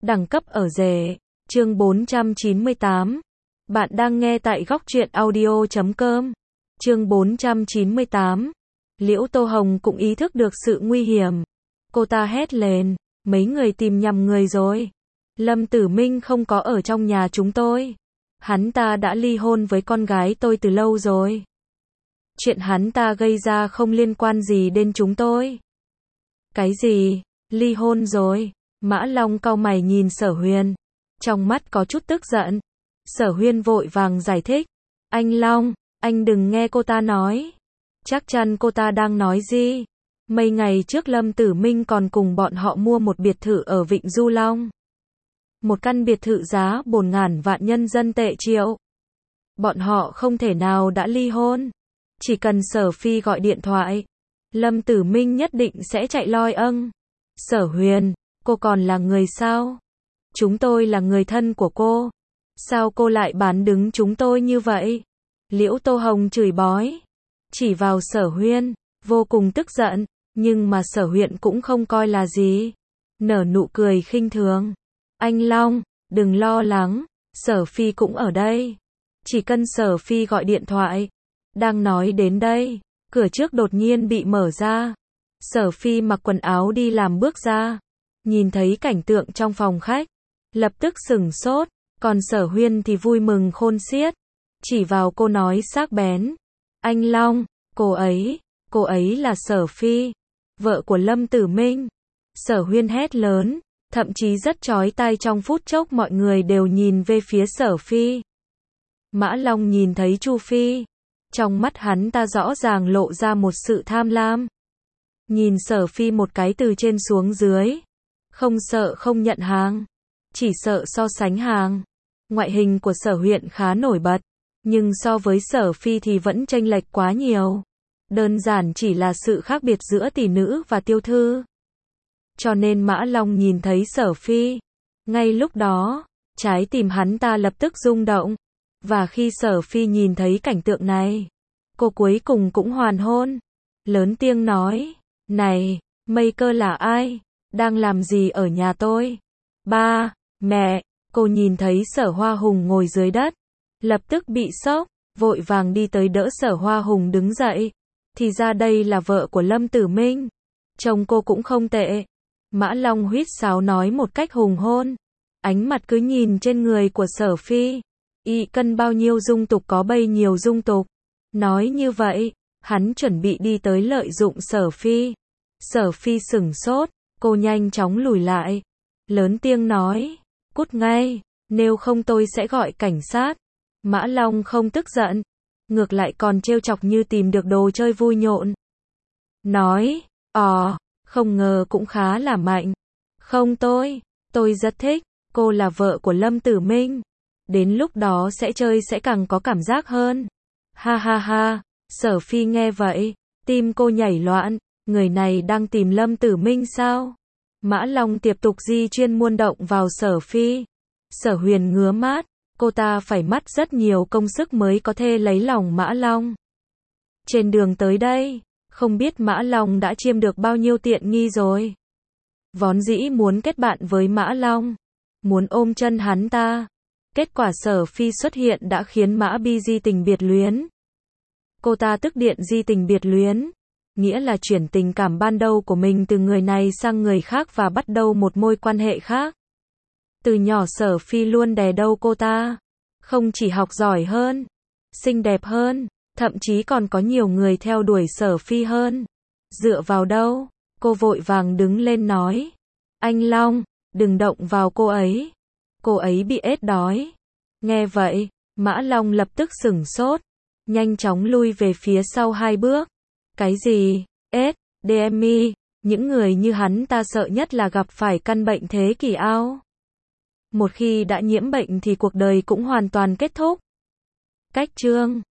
Đẳng cấp ở rể. Chương 498. Bạn đang nghe tại góc truyện audio.com. Chương 498. Liễu Tô Hồng cũng ý thức được sự nguy hiểm. Cô ta hét lên, mấy người tìm nhầm người rồi. Lâm Tử Minh không có ở trong nhà chúng tôi. Hắn ta đã ly hôn với con gái tôi từ lâu rồi. Chuyện hắn ta gây ra không liên quan gì đến chúng tôi. Cái gì? Ly hôn rồi? Mã Long cau mày nhìn Sở Huyền. Trong mắt có chút tức giận. Sở Huyền vội vàng giải thích. Anh Long, anh đừng nghe cô ta nói. Chắc chắn cô ta đang nói gì? Mấy ngày trước Lâm Tử Minh còn cùng bọn họ mua một biệt thự ở Vịnh Du Long. Một căn biệt thự giá 4.000 vạn nhân dân tệ triệu. Bọn họ không thể nào đã ly hôn. Chỉ cần Sở Phi gọi điện thoại, Lâm Tử Minh nhất định sẽ chạy loi âng. Sở Huyền, cô còn là người sao? Chúng tôi là người thân của cô. Sao cô lại bán đứng chúng tôi như vậy? Liễu Tô Hồng chửi bới, chỉ vào Sở Huyền, vô cùng tức giận, nhưng mà Sở Huyền cũng không coi là gì. Nở nụ cười khinh thường. Anh Long, đừng lo lắng, Sở Phi cũng ở đây. Chỉ cần Sở Phi gọi điện thoại. Đang nói đến đây, cửa trước đột nhiên bị mở ra. Sở Phi mặc quần áo đi làm bước ra. Nhìn thấy cảnh tượng trong phòng khách, lập tức sửng sốt, còn Sở Huyền thì vui mừng khôn xiết. Chỉ vào cô nói sắc bén. Anh Long, cô ấy là Sở Phi, vợ của Lâm Tử Minh. Sở Huyền hét lớn, thậm chí rất chói tai, trong phút chốc mọi người đều nhìn về phía Sở Phi. Mã Long nhìn thấy Chu Phi. Trong mắt hắn ta rõ ràng lộ ra một sự tham lam. Nhìn Sở Phi một cái từ trên xuống dưới. Không sợ không nhận hàng, chỉ sợ so sánh hàng. Ngoại hình của Sở Huyền khá nổi bật, nhưng so với Sở Phi thì vẫn chênh lệch quá nhiều. Đơn giản chỉ là sự khác biệt giữa tỷ nữ và tiêu thư. Cho nên Mã Long nhìn thấy Sở Phi. Ngay lúc đó, trái tim hắn ta lập tức rung động. Và khi Sở Phi nhìn thấy cảnh tượng này, cô cuối cùng cũng hoàn hôn. Lớn tiếng nói, này, Mây Cơ là ai? Đang làm gì ở nhà tôi? Ba, mẹ, cô nhìn thấy Sở Hoa Hùng ngồi dưới đất. Lập tức bị sốc, vội vàng đi tới đỡ Sở Hoa Hùng đứng dậy. Thì ra đây là vợ của Lâm Tử Minh. Chồng cô cũng không tệ. Mã Long huýt sáo nói một cách hùng hôn. Ánh mặt cứ nhìn trên người của Sở Phi. Y cân bao nhiêu dung tục có bấy nhiêu dung tục. Nói như vậy, hắn chuẩn bị đi tới lợi dụng Sở Phi. Sở Phi sửng sốt, cô nhanh chóng lùi lại. Lớn tiếng nói, cút ngay, nếu không tôi sẽ gọi cảnh sát. Mã Long không tức giận, ngược lại còn trêu chọc như tìm được đồ chơi vui nhộn. Nói, không ngờ cũng khá là mạnh. Không, tôi rất thích, cô là vợ của Lâm Tử Minh. Đến lúc đó sẽ chơi sẽ càng có cảm giác hơn. Ha ha ha, Sở Phi nghe vậy, tim cô nhảy loạn, người này đang tìm Lâm Tử Minh sao? Mã Long tiếp tục di chuyên muôn động vào Sở Phi. Sở Huyền ngứa mắt, cô ta phải mất rất nhiều công sức mới có thể lấy lòng Mã Long. Trên đường tới đây, không biết Mã Long đã chiêm được bao nhiêu tiện nghi rồi. Vốn dĩ muốn kết bạn với Mã Long, muốn ôm chân hắn ta. Kết quả Sở Phi xuất hiện đã khiến Mã Bi di tình biệt luyến. Cô ta tức điện di tình biệt luyến, nghĩa là chuyển tình cảm ban đầu của mình từ người này sang người khác và bắt đầu một mối quan hệ khác. Từ nhỏ Sở Phi luôn đè đâu cô ta. Không chỉ học giỏi hơn, xinh đẹp hơn, thậm chí còn có nhiều người theo đuổi Sở Phi hơn. Dựa vào đâu? Cô vội vàng đứng lên nói. Anh Long, đừng động vào cô ấy. Cô ấy bị ết đói. Nghe vậy, Mã Long lập tức sửng sốt, nhanh chóng lui về phía sau 2 bước. Cái gì? Ết, DMI, những người như hắn ta sợ nhất là gặp phải căn bệnh thế kỷ ao. Một khi đã nhiễm bệnh thì cuộc đời cũng hoàn toàn kết thúc. Cách chương